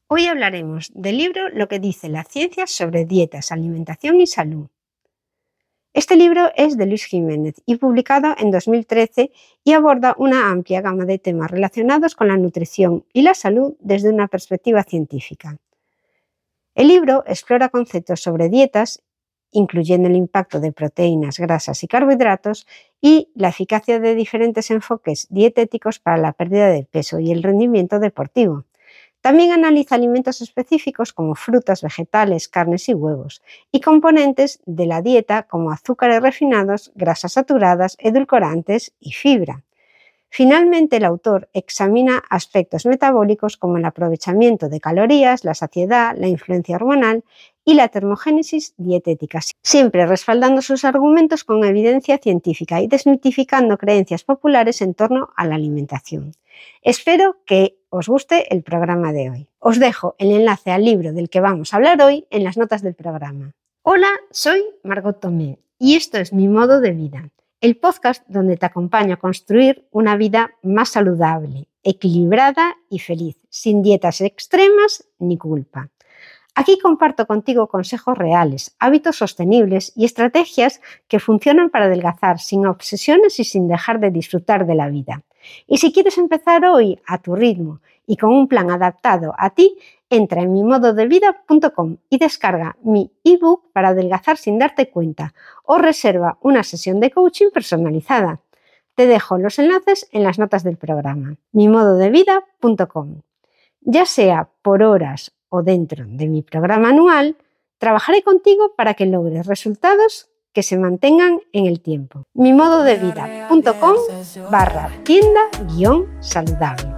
Hoy hablaremos del libro Lo que dice la ciencia sobre dietas, alimentación y salud. Este libro es de Luis Jiménez y publicado en 2013 y aborda una amplia gama de temas relacionados con la nutrición y la salud desde una perspectiva científica. El libro explora conceptos sobre dietas, incluyendo el impacto de proteínas, grasas y carbohidratos, y la eficacia de diferentes enfoques dietéticos para la pérdida de peso y el rendimiento deportivo. También analiza alimentos específicos como frutas, vegetales, carnes y huevos, y componentes de la dieta como azúcares refinados, grasas saturadas, edulcorantes y fibra. Finalmente, el autor examina aspectos metabólicos como el aprovechamiento de calorías, la saciedad, la influencia hormonal y la termogénesis dietética, siempre respaldando sus argumentos con evidencia científica y desmitificando creencias populares en torno a la alimentación. Espero que os guste el programa de hoy. Os dejo el enlace al libro del que vamos a hablar hoy en las notas del programa. Hola, soy Margot Tomé y esto es Mi Modo de Vida, el podcast donde te acompaño a construir una vida más saludable, equilibrada y feliz, sin dietas extremas ni culpa. Aquí comparto contigo consejos reales, hábitos sostenibles y estrategias que funcionan para adelgazar sin obsesiones y sin dejar de disfrutar de la vida. Y si quieres empezar hoy a tu ritmo y con un plan adaptado a ti, entra en mimododevida.com y descarga mi ebook para adelgazar sin darte cuenta o reserva una sesión de coaching personalizada. Te dejo los enlaces en las notas del programa. mimododevida.com. Ya sea por horas o dentro de mi programa anual, trabajaré contigo para que logres resultados que se mantengan en el tiempo. mimododevida.com/tienda-saludable.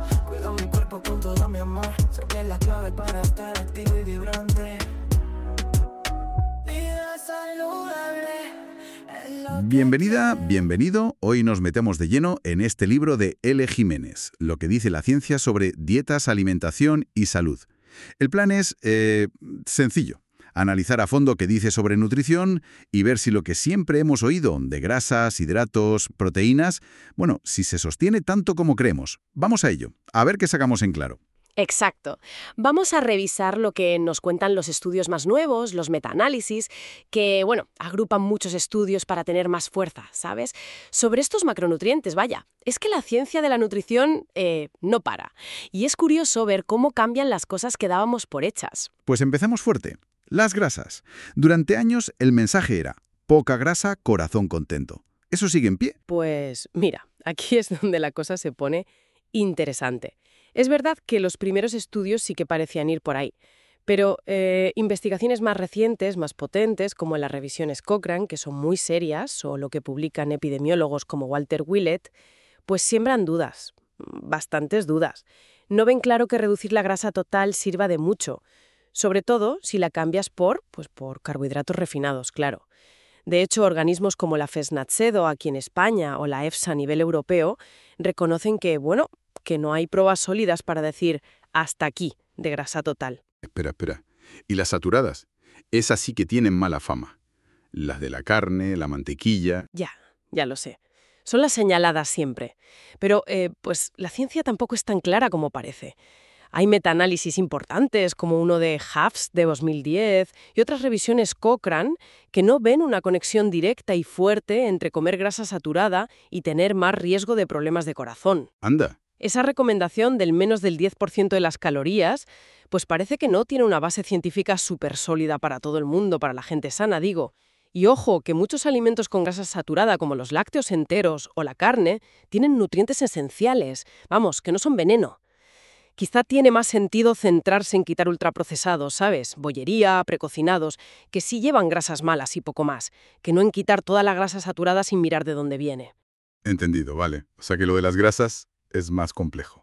Bienvenida, bienvenido. Hoy nos metemos de lleno en este libro de L. Jiménez, Lo que dice la ciencia sobre dietas, alimentación y salud. El plan es sencillo. Analizar a fondo qué dice sobre nutrición y ver si lo que siempre hemos oído de grasas, hidratos, proteínas, si se sostiene tanto como creemos. Vamos a ello, a ver qué sacamos en claro. Exacto. Vamos a revisar lo que nos cuentan los estudios más nuevos, los metaanálisis, que, agrupan muchos estudios para tener más fuerza, ¿sabes? Sobre estos macronutrientes, vaya. Es que la ciencia de la nutrición no para. Y es curioso ver cómo cambian las cosas que dábamos por hechas. Pues empezamos fuerte. Las grasas. Durante años el mensaje era poca grasa, corazón contento. ¿Eso sigue en pie? Pues mira, aquí es donde la cosa se pone interesante. Es verdad que los primeros estudios sí que parecían ir por ahí, pero investigaciones más recientes, más potentes, como las revisiones Cochrane, que son muy serias, o lo que publican epidemiólogos como Walter Willett, pues siembran dudas, bastantes dudas. No ven claro que reducir la grasa total sirva de mucho, sobre todo si la cambias por carbohidratos refinados, claro. De hecho, organismos como la FESNATSEDO aquí en España o la EFSA a nivel europeo reconocen que no hay pruebas sólidas para decir hasta aquí de grasa total. Espera. ¿Y las saturadas? Esas sí que tienen mala fama. Las de la carne, la mantequilla... Ya lo sé. Son las señaladas siempre. Pero, la ciencia tampoco es tan clara como parece. Hay metaanálisis importantes, como uno de Hafs de 2010 y otras revisiones Cochrane, que no ven una conexión directa y fuerte entre comer grasa saturada y tener más riesgo de problemas de corazón. Anda. Esa recomendación del menos del 10% de las calorías, pues parece que no tiene una base científica súper sólida para todo el mundo, para la gente sana, digo. Y ojo, que muchos alimentos con grasa saturada, como los lácteos enteros o la carne, tienen nutrientes esenciales, que no son veneno. Quizá tiene más sentido centrarse en quitar ultraprocesados, ¿sabes? Bollería, precocinados, que sí llevan grasas malas y poco más, que no en quitar toda la grasa saturada sin mirar de dónde viene. Entendido, vale. O sea que lo de las grasas es más complejo.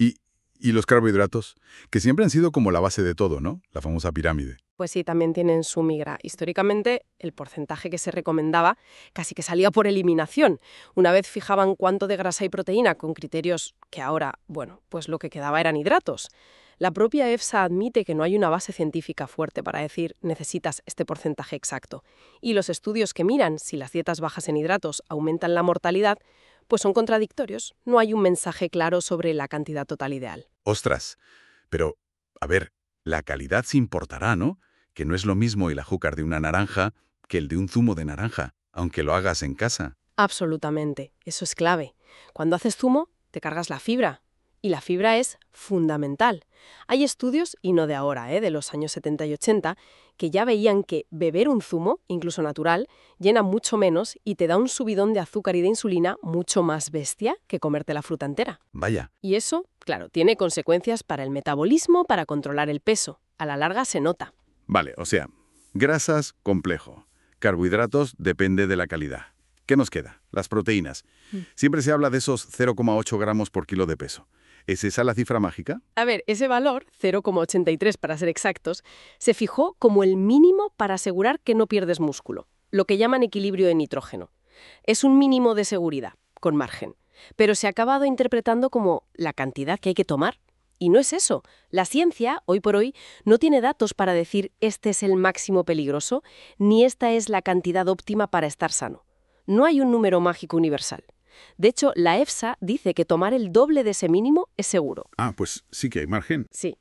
Y los carbohidratos, que siempre han sido como la base de todo, ¿no? La famosa pirámide. Pues sí, también tienen su migra. Históricamente, el porcentaje que se recomendaba casi que salía por eliminación. Una vez fijaban cuánto de grasa y proteína con criterios que ahora, pues lo que quedaba eran hidratos. La propia EFSA admite que no hay una base científica fuerte para decir necesitas este porcentaje exacto. Y los estudios que miran si las dietas bajas en hidratos aumentan la mortalidad, pues son contradictorios. No hay un mensaje claro sobre la cantidad total ideal. ¡Ostras! Pero, a ver, La calidad se importará, ¿no? Que no es lo mismo el azúcar de una naranja que el de un zumo de naranja, aunque lo hagas en casa. Absolutamente, eso es clave. Cuando haces zumo, te cargas la fibra. Y la fibra es fundamental. Hay estudios, y no de ahora, de los años 70 y 80, que ya veían que beber un zumo, incluso natural, llena mucho menos y te da un subidón de azúcar y de insulina mucho más bestia que comerte la fruta entera. Vaya. Y eso, claro, tiene consecuencias para el metabolismo, para controlar el peso. A la larga se nota. Vale, o sea, grasas, complejo. Carbohidratos, depende de la calidad. ¿Qué nos queda? Las proteínas. Siempre se habla de esos 0,8 gramos por kilo de peso. ¿Es esa la cifra mágica? A ver, ese valor, 0,83 para ser exactos, se fijó como el mínimo para asegurar que no pierdes músculo, lo que llaman equilibrio de nitrógeno. Es un mínimo de seguridad, con margen, pero se ha acabado interpretando como la cantidad que hay que tomar. Y no es eso. La ciencia, hoy por hoy, no tiene datos para decir este es el máximo peligroso, ni esta es la cantidad óptima para estar sano. No hay un número mágico universal. De hecho, la EFSA dice que tomar el doble de ese mínimo es seguro. Ah, pues sí que hay margen. Sí.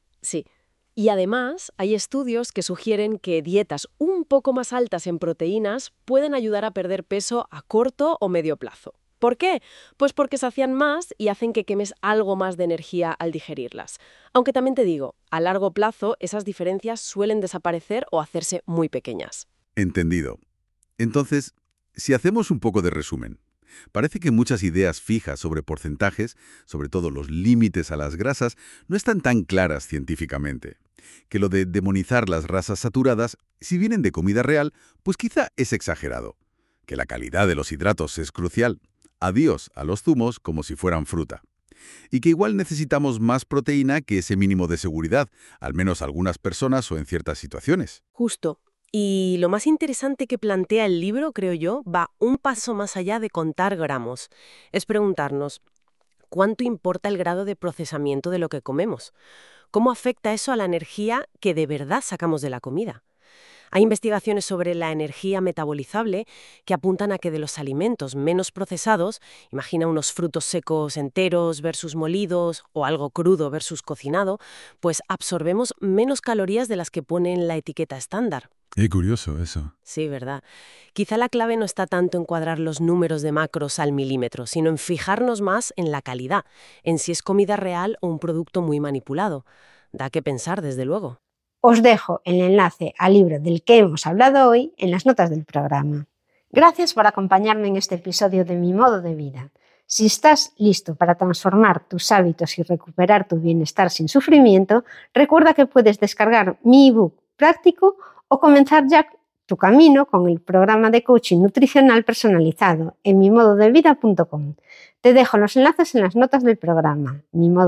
Y además, hay estudios que sugieren que dietas un poco más altas en proteínas pueden ayudar a perder peso a corto o medio plazo. ¿Por qué? Pues porque sacian más y hacen que quemes algo más de energía al digerirlas. Aunque también te digo, a largo plazo esas diferencias suelen desaparecer o hacerse muy pequeñas. Entendido. Entonces, si hacemos un poco de resumen, parece que muchas ideas fijas sobre porcentajes, sobre todo los límites a las grasas, no están tan claras científicamente. Que lo de demonizar las grasas saturadas, si vienen de comida real, pues quizá es exagerado. Que la calidad de los hidratos es crucial. Adiós a los zumos como si fueran fruta. Y que igual necesitamos más proteína que ese mínimo de seguridad, al menos algunas personas o en ciertas situaciones. Justo. Y lo más interesante que plantea el libro, creo yo, va un paso más allá de contar gramos. Es preguntarnos, ¿cuánto importa el grado de procesamiento de lo que comemos? ¿Cómo afecta eso a la energía que de verdad sacamos de la comida? Hay investigaciones sobre la energía metabolizable que apuntan a que de los alimentos menos procesados, imagina unos frutos secos enteros versus molidos o algo crudo versus cocinado, pues absorbemos menos calorías de las que pone en la etiqueta estándar. Curioso eso. Sí, ¿verdad? Quizá la clave no está tanto en cuadrar los números de macros al milímetro, sino en fijarnos más en la calidad, en si es comida real o un producto muy manipulado. Da que pensar, desde luego. Os dejo el enlace al libro del que hemos hablado hoy en las notas del programa. Gracias por acompañarme en este episodio de Mi Modo de Vida. Si estás listo para transformar tus hábitos y recuperar tu bienestar sin sufrimiento, recuerda que puedes descargar mi ebook práctico o comenzar ya tu camino con el programa de coaching nutricional personalizado en mimododevida.com. Te dejo los enlaces en las notas del programa,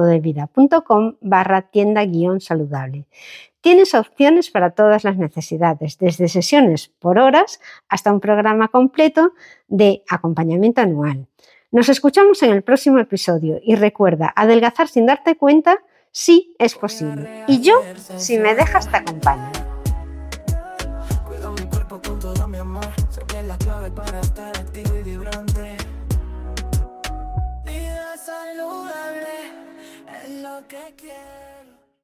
mimododevida.com/tienda-saludable. Tienes opciones para todas las necesidades, desde sesiones por horas hasta un programa completo de acompañamiento anual. Nos escuchamos en el próximo episodio y recuerda, adelgazar sin darte cuenta sí es posible. Y yo, si me dejas, te acompaño. Cuido mi cuerpo con todo mi amor. Sé que es la clave para estar activo y vibrante. Vida saludable es lo que quiero.